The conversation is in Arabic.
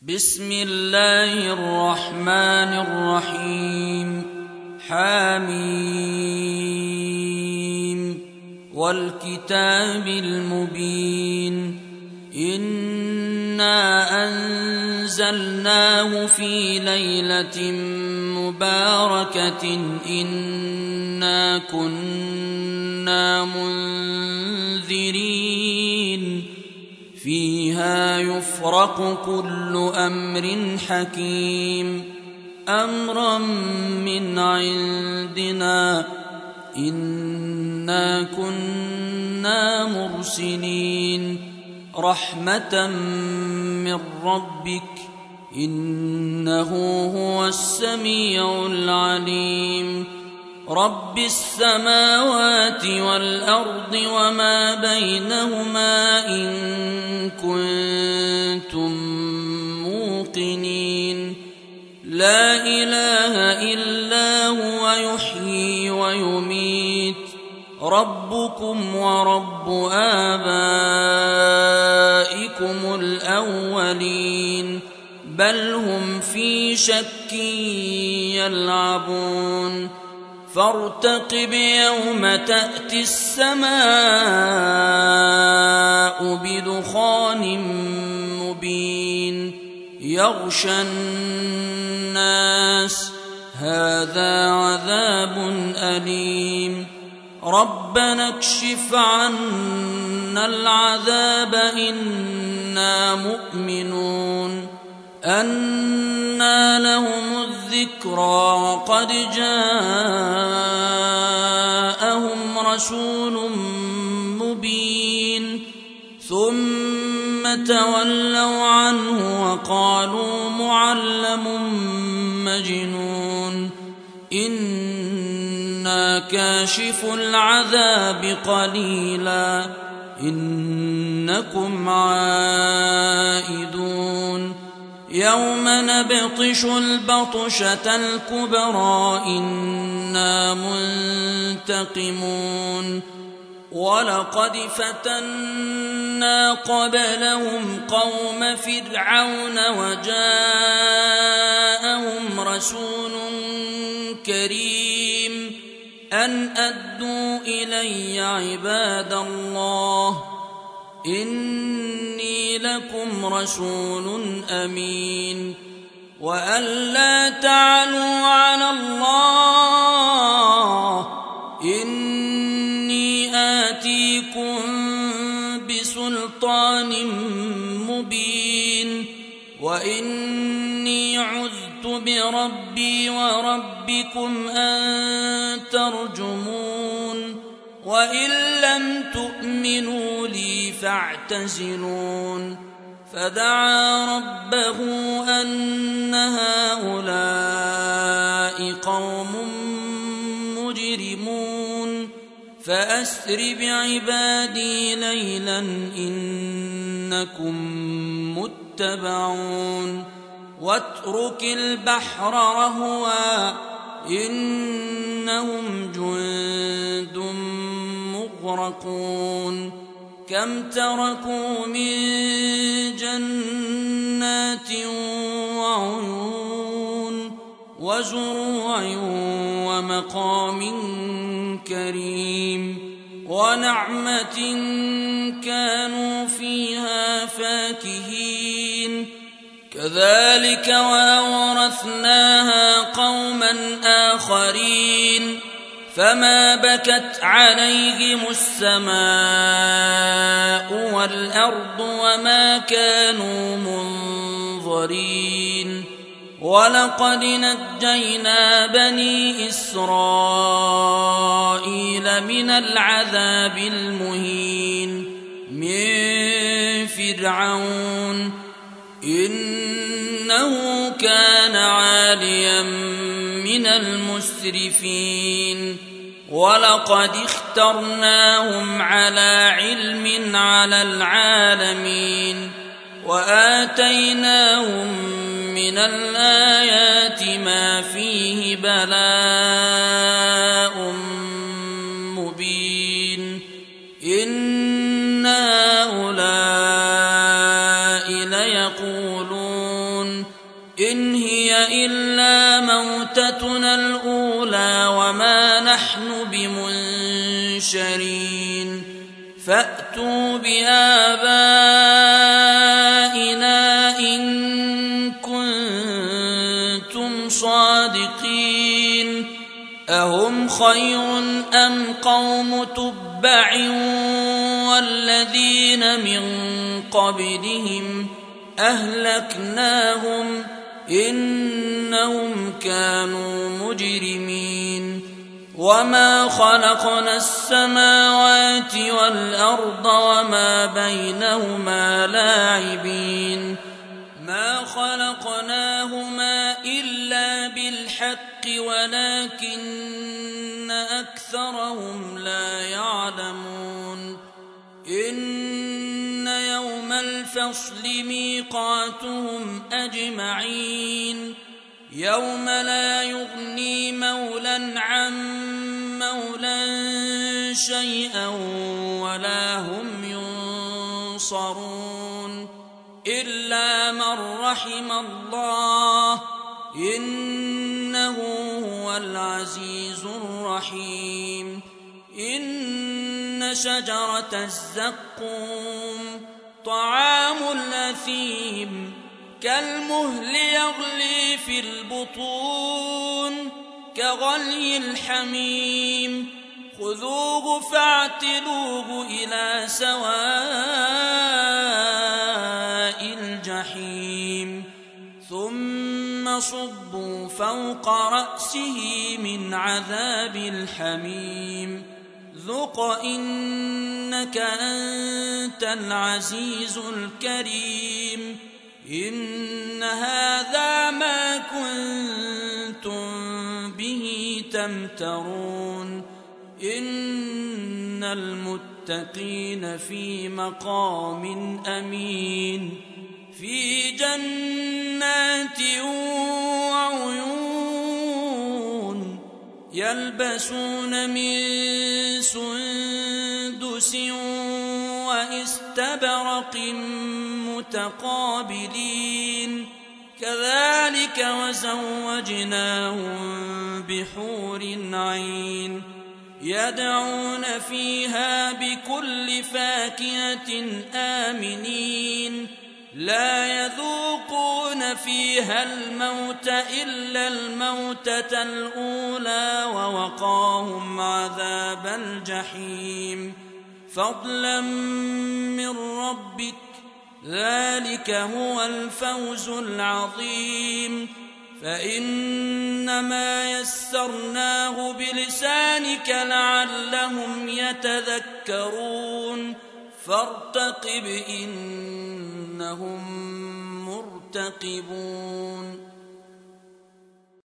بسم الله الرحمن الرحيم. حميم والكتاب المبين. إنا أنزلناه في ليلة مباركة إنا كنا منذرين فيها يفرق كل أمر حكيم أمرا من عندنا إنا كنا مرسلين رحمة من ربك إنه هو السميع العليم. رب السماوات والأرض وما بينهما إن كنتم موقنين. لا إله إلا هو يحيي ويميت ربكم ورب آبائكم الأولين بل هم في شك يلعبون. فارتقب يوم تأتي السماء بدخان مبين يغشى الناس هذا عذاب أليم. ربنا اكشف عنا العذاب إنا مؤمنون. أنى لهم الذكرى وقد جاءهم رسول مبين ثم تولوا عنه وقالوا معلم مجنون. إنا كاشف العذاب قليلا إنكم عائدون. يوم نبطش البطشة الكبرى إنا منتقمون. ولقد فتنا قبلهم قوم فرعون وجاءهم رسول كريم أن أدوا إلي عباد الله إني لكم رسول أمين. وأن لا تعلوا على الله إني آتيكم بسلطان مبين. وإني عذت بربي وربكم أن ترجمون. وإن لم تؤمنوا لي فاعتزلون. فدعا ربه أن هؤلاء قوم مجرمون فأسر بعبادي ليلا إنكم متبعون. واترك البحر رهوا إنهم جند مغرقون. كم تركوا من جنات وعيون وزروع ومقام كريم ونعمة كانوا فيها فاكهين. كذلك وأورثناها قوما آخرين فما بكت عليهم السماء والأرض وما كانوا منظرين. ولقد نجينا بني إسرائيل من العذاب المهين من فرعون إنه كان عاليا من المسرفين. ولقد اخترناهم على علم على العالمين وآتيناهم من الآيات ما فيه بلاء مبين. إن هؤلاء ليقولون يقولون إن هي إلا موتتنا الأولى وما نحن بمنشرين فأتوا بآبائنا إن كنتم صادقين أهم خير أم قوم تبع والذين من قبلهم أهلكناهم إنهم كانوا مجرمين وما خلقنا السماوات والأرض وما بينهما لاعبين ما خلقناهما إلا بالحق ولكن أكثرهم لا يعلمون إن يوم الفصل ميقاتهم أجمعين يوم لا يغني مولى عن مولى شيئا ولا هم ينصرون إلا من رحم الله إنه هو العزيز الرحيم إن شجرة الزقوم طعام الأثيم كالمهل يغلي في البطون كغلي الحميم خذوه فاعتلوه إلى سواء الجحيم ثم صبوا فوق رأسه من عذاب الحميم ذق إنك أنت العزيز الكريم إن هذا ما كنتم به تمترون إن المتقين في مقام أمين في جنات وعيون يلبسون من سندس واستبرق متقابلين كذلك وزوجناهم بحور عين يدعون فيها بكل فاكهة آمنين لا يذوقون فيها الموت إلا الموتة الأولى ووقاهم عذاب الجحيم فضلا من ربك ذلك هو الفوز العظيم فإنما يسرناه بلسانك لعلهم يتذكرون فارتقب إنهم مرتقبون